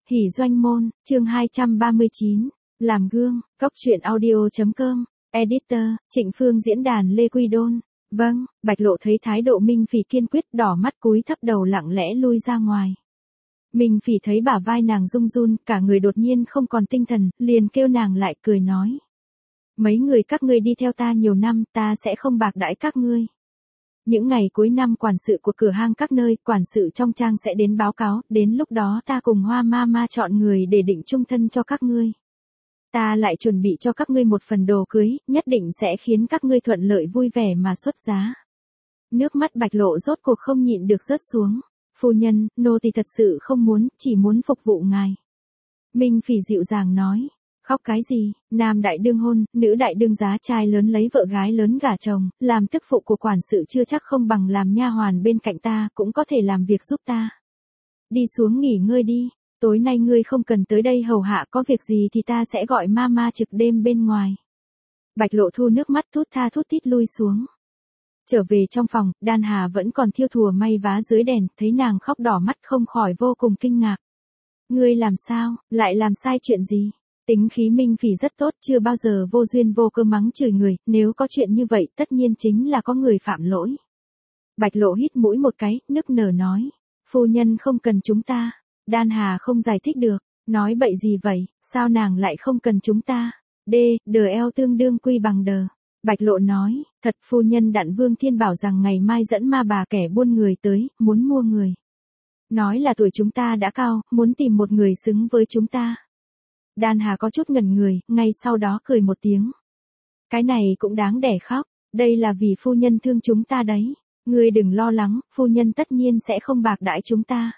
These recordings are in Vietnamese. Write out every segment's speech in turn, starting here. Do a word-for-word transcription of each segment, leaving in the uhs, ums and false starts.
Hỉ doanh môn, chương hai trăm ba mươi chín, làm gương, cốc truyện audio.com, editor, Trịnh Phương diễn đàn Lê Quy Đôn. Vâng, Bạch Lộ thấy thái độ Minh Phỉ kiên quyết, đỏ mắt cúi thấp đầu lặng lẽ lui ra ngoài. Minh Phỉ thấy bả vai nàng run run, cả người đột nhiên không còn tinh thần, liền kêu nàng lại, cười nói. Mấy người các ngươi đi theo ta nhiều năm, ta sẽ không bạc đãi các ngươi. Những ngày cuối năm quản sự của cửa hang các nơi, quản sự trong trang sẽ đến báo cáo, đến lúc đó ta cùng Hoa ma ma chọn người để định chung thân cho các ngươi. Ta lại chuẩn bị cho các ngươi một phần đồ cưới, nhất định sẽ khiến các ngươi thuận lợi vui vẻ mà xuất giá. Nước mắt Bạch Lộ rốt cuộc không nhịn được rớt xuống. Phu nhân, nô tỳ thật sự không muốn, chỉ muốn phục vụ ngài. Minh Phỉ dịu dàng nói. Khóc cái gì, nam đại đương hôn, nữ đại đương giá, trai lớn lấy vợ gái lớn gả chồng, làm tức phụ của quản sự chưa chắc không bằng làm nha hoàn bên cạnh ta, cũng có thể làm việc giúp ta. Đi xuống nghỉ ngơi đi, tối nay ngươi không cần tới đây hầu hạ, có việc gì thì ta sẽ gọi mama trực đêm bên ngoài. Bạch Lộ thu nước mắt thút tha thút tít lui xuống. Trở về trong phòng, Đan Hà vẫn còn thiêu thùa may vá dưới đèn, thấy nàng khóc đỏ mắt không khỏi vô cùng kinh ngạc. Ngươi làm sao, lại làm sai chuyện gì? Tính khí Minh Phỉ rất tốt, chưa bao giờ vô duyên vô cớ mắng chửi người, nếu có chuyện như vậy tất nhiên chính là có người phạm lỗi. Bạch Lộ hít mũi một cái, nức nở nói, phu nhân không cần chúng ta. Đan Hà không giải thích được, nói bậy gì vậy, sao nàng lại không cần chúng ta? D, đờ eo tương đương quy bằng đờ. Bạch Lộ nói, thật phu nhân Đặng Vương Thiên bảo rằng ngày mai dẫn ma bà kẻ buôn người tới, muốn mua người. Nói là tuổi chúng ta đã cao, muốn tìm một người xứng với chúng ta. Đan Hà có chút ngẩn người, ngay sau đó cười một tiếng. Cái này cũng đáng để khóc, đây là vì phu nhân thương chúng ta đấy. Ngươi đừng lo lắng, phu nhân tất nhiên sẽ không bạc đãi chúng ta.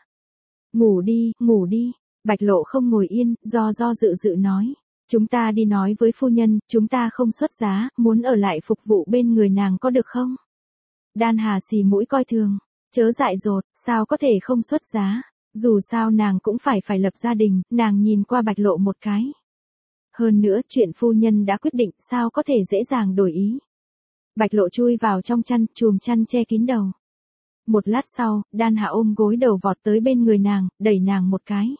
Ngủ đi, ngủ đi. Bạch Lộ không ngồi yên, do do dự dự nói. Chúng ta đi nói với phu nhân, chúng ta không xuất giá, muốn ở lại phục vụ bên người nàng có được không? Đan Hà xì mũi coi thường. Chớ dại dột, sao có thể không xuất giá? Dù sao nàng cũng phải phải lập gia đình, nàng nhìn qua Bạch Lộ một cái. Hơn nữa chuyện phu nhân đã quyết định, sao có thể dễ dàng đổi ý. Bạch Lộ chui vào trong chăn, chùm chăn che kín đầu. Một lát sau, Đan Hà ôm gối đầu vọt tới bên người nàng, đẩy nàng một cái.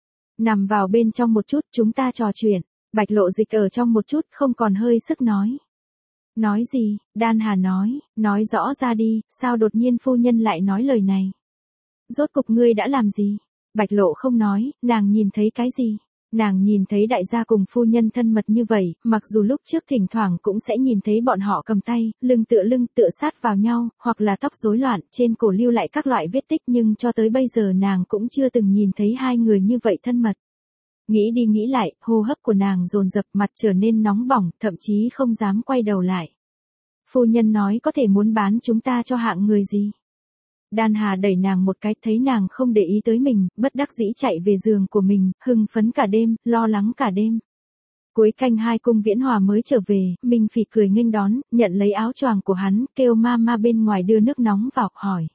Nằm vào bên trong một chút, chúng ta trò chuyện. Bạch Lộ dịch ở trong một chút, không còn hơi sức nói. Nói gì? Đan Hà nói, nói rõ ra đi, sao đột nhiên phu nhân lại nói lời này? Rốt cục ngươi đã làm gì? Bạch Lộ không nói, nàng nhìn thấy cái gì? Nàng nhìn thấy đại gia cùng phu nhân thân mật như vậy, mặc dù lúc trước thỉnh thoảng cũng sẽ nhìn thấy bọn họ cầm tay, lưng tựa lưng tựa sát vào nhau, hoặc là tóc rối loạn, trên cổ lưu lại các loại vết tích, nhưng cho tới bây giờ nàng cũng chưa từng nhìn thấy hai người như vậy thân mật. Nghĩ đi nghĩ lại, hô hấp của nàng dồn dập, mặt trở nên nóng bỏng, thậm chí không dám quay đầu lại. Phu nhân nói có thể muốn bán chúng ta cho hạng người gì? Đan Hà đẩy nàng một cái, thấy nàng không để ý tới mình, bất đắc dĩ chạy về giường của mình, hưng phấn cả đêm, lo lắng cả đêm. Cuối canh hai Cung Viễn Hòa mới trở về, Minh Phỉ cười nghênh đón, nhận lấy áo choàng của hắn, kêu mama bên ngoài đưa nước nóng vào, hỏi.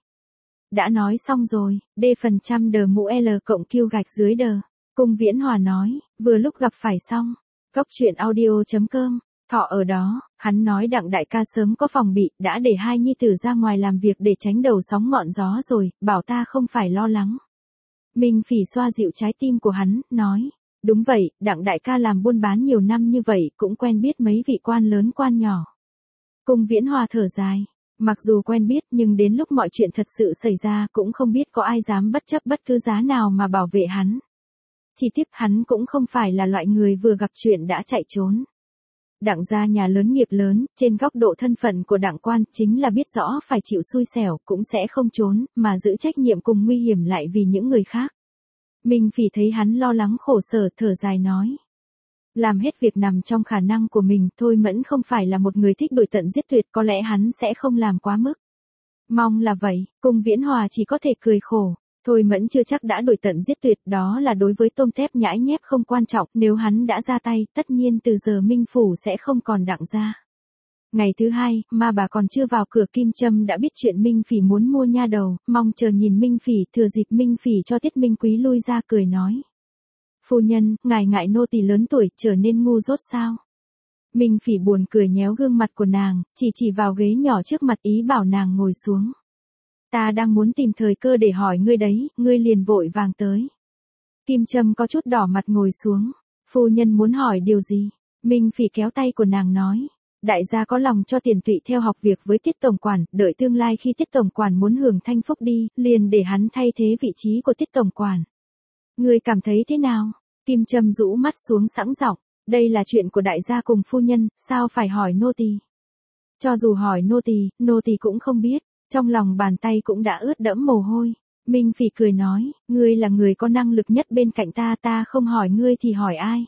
Đã nói xong rồi, D phần trăm đờ mũ L cộng Q gạch dưới đờ. Cung Viễn Hòa nói, vừa lúc gặp phải xong. Cốc truyện audio.com. Thọ ở đó, hắn nói Đặng đại ca sớm có phòng bị, đã để hai nhi tử ra ngoài làm việc để tránh đầu sóng ngọn gió rồi, bảo ta không phải lo lắng. Minh Phỉ xoa dịu trái tim của hắn, nói, đúng vậy, Đặng đại ca làm buôn bán nhiều năm như vậy, cũng quen biết mấy vị quan lớn quan nhỏ. Cung Viễn Hòa thở dài, mặc dù quen biết nhưng đến lúc mọi chuyện thật sự xảy ra cũng không biết có ai dám bất chấp bất cứ giá nào mà bảo vệ hắn. Chỉ tiếc hắn cũng không phải là loại người vừa gặp chuyện đã chạy trốn. Đặng gia nhà lớn nghiệp lớn, trên góc độ thân phận của Đặng quan, chính là biết rõ phải chịu xui xẻo, cũng sẽ không trốn, mà giữ trách nhiệm cùng nguy hiểm lại vì những người khác. Minh Phỉ thấy hắn lo lắng khổ sở, thở dài nói. Làm hết việc nằm trong khả năng của mình, Thôi Mẫn không phải là một người thích đuổi tận giết tuyệt, có lẽ hắn sẽ không làm quá mức. Mong là vậy, Cung Viễn Hòa chỉ có thể cười khổ. Thôi Mẫn chưa chắc đã đuổi tận giết tuyệt, đó là đối với tôm tép nhãi nhép không quan trọng, nếu hắn đã ra tay, tất nhiên từ giờ Minh Phủ sẽ không còn Đặng gia. Ngày thứ hai, ma bà còn chưa vào cửa, Kim Trâm đã biết chuyện Minh Phỉ muốn mua nha đầu, mong chờ nhìn Minh Phỉ, thừa dịp Minh Phỉ cho Tiết Minh Quý lui ra, cười nói. Phu nhân, ngài ngại nô tỳ lớn tuổi, trở nên ngu dốt sao? Minh Phỉ buồn cười nhéo gương mặt của nàng, chỉ chỉ vào ghế nhỏ trước mặt, ý bảo nàng ngồi xuống. Ta đang muốn tìm thời cơ để hỏi ngươi đấy, ngươi liền vội vàng tới. Kim Trâm có chút đỏ mặt ngồi xuống. Phu nhân muốn hỏi điều gì? Minh Phỉ kéo tay của nàng nói. Đại gia có lòng cho Tiền Tụy theo học việc với Tiết tổng quản, đợi tương lai khi Tiết tổng quản muốn hưởng thanh phúc đi, liền để hắn thay thế vị trí của Tiết tổng quản. Ngươi cảm thấy thế nào? Kim Trâm rũ mắt xuống sẵn giọng, đây là chuyện của đại gia cùng phu nhân, sao phải hỏi nô tỳ? Cho dù hỏi nô tỳ, nô tỳ cũng không biết, trong lòng bàn tay cũng đã ướt đẫm mồ hôi. Minh Phỉ cười nói, ngươi là người có năng lực nhất bên cạnh ta, ta không hỏi ngươi thì hỏi ai?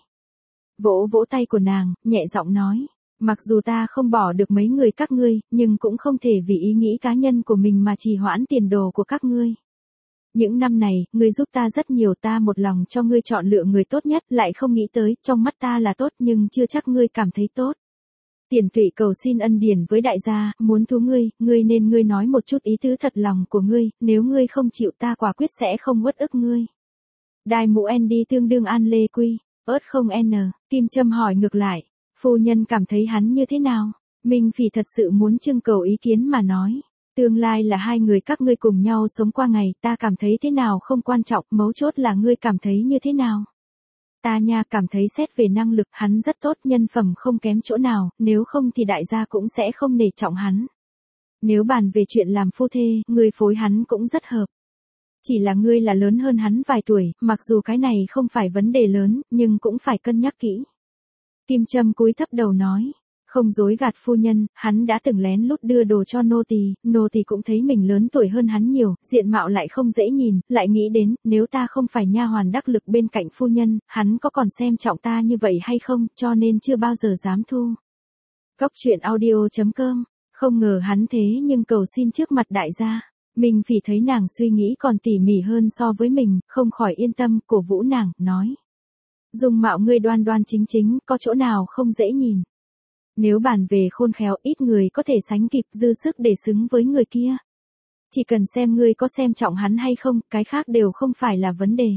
Vỗ vỗ tay của nàng, nhẹ giọng nói, mặc dù ta không bỏ được mấy người các ngươi, nhưng cũng không thể vì ý nghĩ cá nhân của mình mà trì hoãn tiền đồ của các ngươi. Những năm này, ngươi giúp ta rất nhiều, ta một lòng cho ngươi chọn lựa người tốt nhất, lại không nghĩ tới, trong mắt ta là tốt nhưng chưa chắc ngươi cảm thấy tốt. Tiền Tụy cầu xin ân điển với đại gia, muốn thú ngươi, ngươi nên ngươi nói một chút ý tứ thật lòng của ngươi, nếu ngươi không chịu ta quả quyết sẽ không uất ức ngươi. Đai mũ Andy tương đương an lê quy, ớt không n, Kim Trâm hỏi ngược lại, phu nhân cảm thấy hắn như thế nào? Minh Phỉ thật sự muốn trưng cầu ý kiến mà nói. Tương lai là hai người các ngươi cùng nhau sống qua ngày, ta cảm thấy thế nào không quan trọng, mấu chốt là ngươi cảm thấy như thế nào. Ta nha cảm thấy xét về năng lực hắn rất tốt, nhân phẩm không kém chỗ nào, nếu không thì đại gia cũng sẽ không nể trọng hắn. Nếu bàn về chuyện làm phu thê, ngươi phối hắn cũng rất hợp. Chỉ là ngươi là lớn hơn hắn vài tuổi, mặc dù cái này không phải vấn đề lớn, nhưng cũng phải cân nhắc kỹ. Kim Trâm cúi thấp đầu nói. Không dối gạt phu nhân, hắn đã từng lén lút đưa đồ cho nô tỳ, nô tỳ cũng thấy mình lớn tuổi hơn hắn nhiều, diện mạo lại không dễ nhìn, lại nghĩ đến, nếu ta không phải nha hoàn đắc lực bên cạnh phu nhân, hắn có còn xem trọng ta như vậy hay không, cho nên chưa bao giờ dám thu. Góc truyện audio chấm com, không ngờ hắn thế nhưng cầu xin trước mặt đại gia. Minh Phỉ thấy nàng suy nghĩ còn tỉ mỉ hơn so với mình, không khỏi yên tâm, cổ vũ nàng, nói. Dung mạo ngươi đoan đoan chính chính, có chỗ nào không dễ nhìn. Nếu bàn về khôn khéo, ít người có thể sánh kịp, dư sức để xứng với người kia. Chỉ cần xem ngươi có xem trọng hắn hay không, cái khác đều không phải là vấn đề.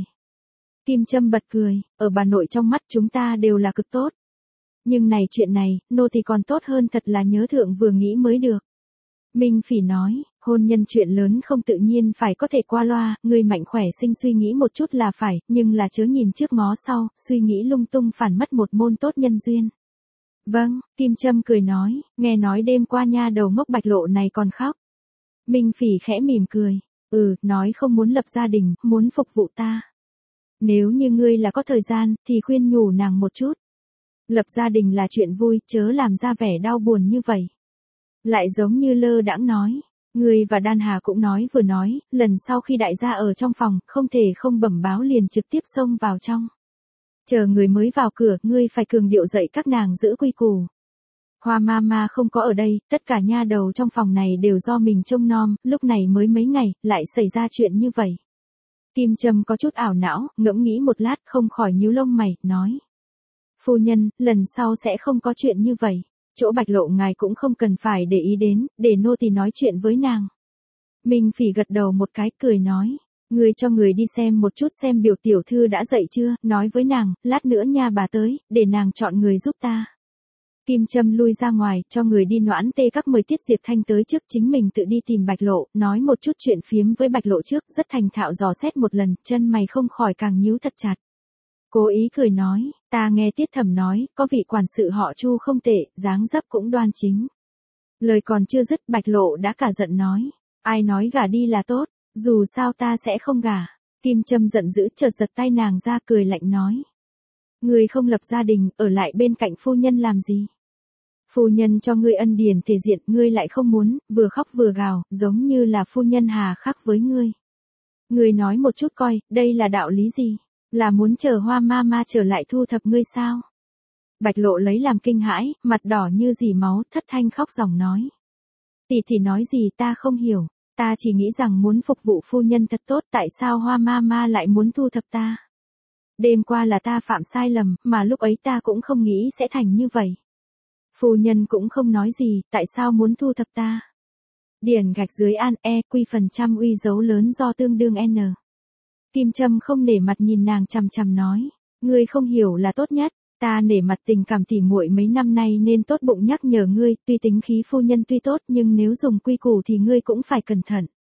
Kim Trâm bật cười, ở bà nội trong mắt chúng ta đều là cực tốt. Nhưng này chuyện này, nô thì còn tốt hơn thật là nhớ thượng vừa nghĩ mới được. Minh Phỉ nói, hôn nhân chuyện lớn không tự nhiên phải có thể qua loa, người mạnh khỏe sinh suy nghĩ một chút là phải, nhưng là chớ nhìn trước ngó sau, suy nghĩ lung tung phản mất một môn tốt nhân duyên. Vâng, Kim Trâm cười nói, nghe nói đêm qua nha đầu ngốc Bạch Lộ này còn khóc. Minh Phỉ khẽ mỉm cười, ừ, nói không muốn lập gia đình, muốn phục vụ ta. Nếu như ngươi là có thời gian, thì khuyên nhủ nàng một chút. Lập gia đình là chuyện vui, chớ làm ra vẻ đau buồn như vậy. Lại giống như lơ đãng nói, ngươi và Đan Hà cũng nói vừa nói, lần sau khi đại gia ở trong phòng, không thể không bẩm báo liền trực tiếp xông vào trong. Chờ người mới vào cửa, ngươi phải cường điệu dạy các nàng giữ quy củ. Hoa Mama không có ở đây, tất cả nha đầu trong phòng này đều do mình trông nom, lúc này mới mấy ngày, lại xảy ra chuyện như vậy. Kim Trâm có chút ảo não, ngẫm nghĩ một lát không khỏi nhíu lông mày, nói. Phu nhân, lần sau sẽ không có chuyện như vậy. Chỗ Bạch Lộ ngài cũng không cần phải để ý đến, để nô tỳ nói chuyện với nàng. Minh Phỉ gật đầu một cái, cười nói. Ngươi cho người đi xem một chút xem biểu tiểu thư đã dậy chưa, nói với nàng, lát nữa nha bà tới, để nàng chọn người giúp ta. Kim Trâm lui ra ngoài, cho người đi noãn tê các mời Tiết Diệp Thanh tới trước, chính mình tự đi tìm Bạch Lộ, nói một chút chuyện phiếm với Bạch Lộ trước, rất thành thạo dò xét một lần, chân mày không khỏi càng nhíu thật chặt. Cố ý cười nói, ta nghe Tiết Thẩm nói, có vị quản sự họ Chu không tệ, dáng dấp cũng đoan chính. Lời còn chưa dứt, Bạch Lộ đã cả giận nói, ai nói gả đi là tốt, dù sao ta sẽ không gả. Kim Trâm giận dữ chợt giật tay nàng ra, cười lạnh nói. Ngươi không lập gia đình, ở lại bên cạnh phu nhân làm gì? Phu nhân cho ngươi ân điển thể diện, ngươi lại không muốn, vừa khóc vừa gào, giống như là phu nhân hà khắc với ngươi. Ngươi nói một chút coi, đây là đạo lý gì? Là muốn chờ Hoa Mama trở lại thu thập ngươi sao? Bạch Lộ lấy làm kinh hãi, mặt đỏ như dì máu, thất thanh khóc ròng nói. Tỷ tỷ nói gì ta không hiểu, ta chỉ nghĩ rằng muốn phục vụ phu nhân thật tốt, tại sao Hoa Mama lại muốn thu thập ta? Đêm qua là ta phạm sai lầm, mà lúc ấy ta cũng không nghĩ sẽ thành như vậy. Phu nhân cũng không nói gì, tại sao muốn thu thập ta? Điển gạch dưới an e quy phần trăm uy dấu lớn do tương đương n. Kim Trâm không nể mặt nhìn nàng chằm chằm nói, ngươi không hiểu là tốt nhất, ta nể mặt tình cảm tỉ muội mấy năm nay nên tốt bụng nhắc nhở ngươi, tuy tính khí phu nhân tuy tốt nhưng nếu dùng quy củ thì ngươi cũng phải cẩn thận.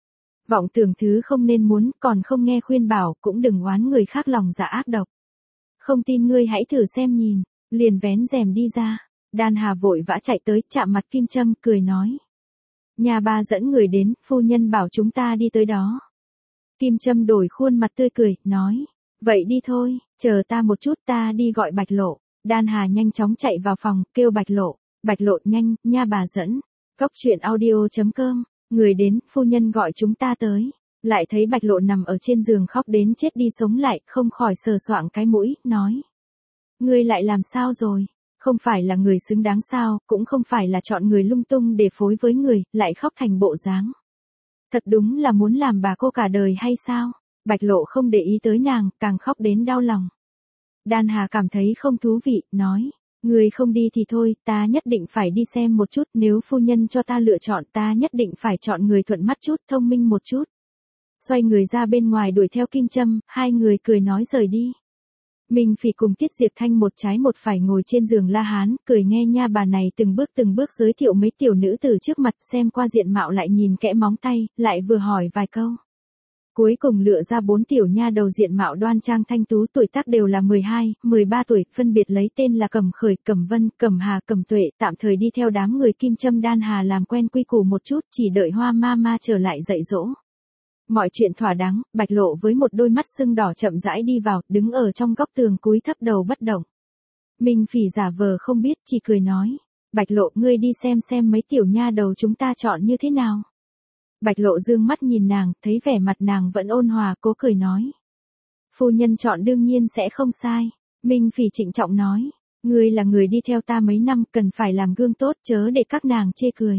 Vọng tưởng thứ không nên muốn, còn không nghe khuyên bảo, cũng đừng oán người khác lòng dạ ác độc. Không tin ngươi hãy thử xem nhìn, liền vén rèm đi ra. Đan Hà vội vã chạy tới, chạm mặt Kim Trâm, cười nói. Nhà bà dẫn người đến, phu nhân bảo chúng ta đi tới đó. Kim Trâm đổi khuôn mặt tươi cười, nói. Vậy đi thôi, chờ ta một chút, ta đi gọi Bạch Lộ. Đan Hà nhanh chóng chạy vào phòng, kêu Bạch Lộ. Bạch Lộ nhanh, nha bà dẫn. Cóc truyện audio chấm com, người đến, phu nhân gọi chúng ta tới. Lại thấy Bạch Lộ nằm ở trên giường khóc đến chết đi sống lại, không khỏi sờ soạng cái mũi, nói. Ngươi lại làm sao rồi? Không phải là người xứng đáng sao, cũng không phải là chọn người lung tung để phối với người, lại khóc thành bộ dáng. Thật đúng là muốn làm bà cô cả đời hay sao? Bạch Lộ không để ý tới nàng, càng khóc đến đau lòng. Đan Hà cảm thấy không thú vị, nói. Người không đi thì thôi, ta nhất định phải đi xem một chút, nếu phu nhân cho ta lựa chọn ta nhất định phải chọn người thuận mắt chút, thông minh một chút. Xoay người ra bên ngoài đuổi theo Kim Trâm, hai người cười nói rời đi. Minh Phỉ cùng Tiết Diệp Thanh một trái một phải ngồi trên giường La Hán, cười nghe nha bà này từng bước từng bước giới thiệu mấy tiểu nữ từ trước mặt, xem qua diện mạo lại nhìn kẽ móng tay, lại vừa hỏi vài câu. Cuối cùng lựa ra bốn tiểu nha đầu diện mạo đoan trang thanh tú, tuổi tác đều là mười hai, mười ba tuổi, phân biệt lấy tên là Cẩm Khởi, Cẩm Vân, Cẩm Hà, Cẩm Tuệ, tạm thời đi theo đám người Kim Trâm Đan Hà làm quen quy củ một chút, chỉ đợi Hoa ma ma trở lại dạy dỗ. Mọi chuyện thỏa đáng, Bạch Lộ với một đôi mắt sưng đỏ chậm rãi đi vào, đứng ở trong góc tường cúi thấp đầu bất động. Minh Phỉ giả vờ không biết, chỉ cười nói. Bạch Lộ, ngươi đi xem xem mấy tiểu nha đầu chúng ta chọn như thế nào. Bạch Lộ dương mắt nhìn nàng, thấy vẻ mặt nàng vẫn ôn hòa, cố cười nói. Phu nhân chọn đương nhiên sẽ không sai. Minh Phỉ trịnh trọng nói. Ngươi là người đi theo ta mấy năm, cần phải làm gương tốt, chớ để các nàng chê cười.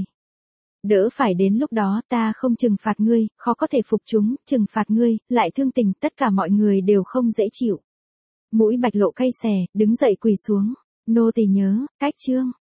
Đỡ phải đến lúc đó ta không trừng phạt ngươi, khó có thể phục chúng, trừng phạt ngươi, lại thương tình, tất cả mọi người đều không dễ chịu. Mũi Bạch Lộ cay xè, đứng dậy quỳ xuống. Nô tỳ nhớ, cách chương.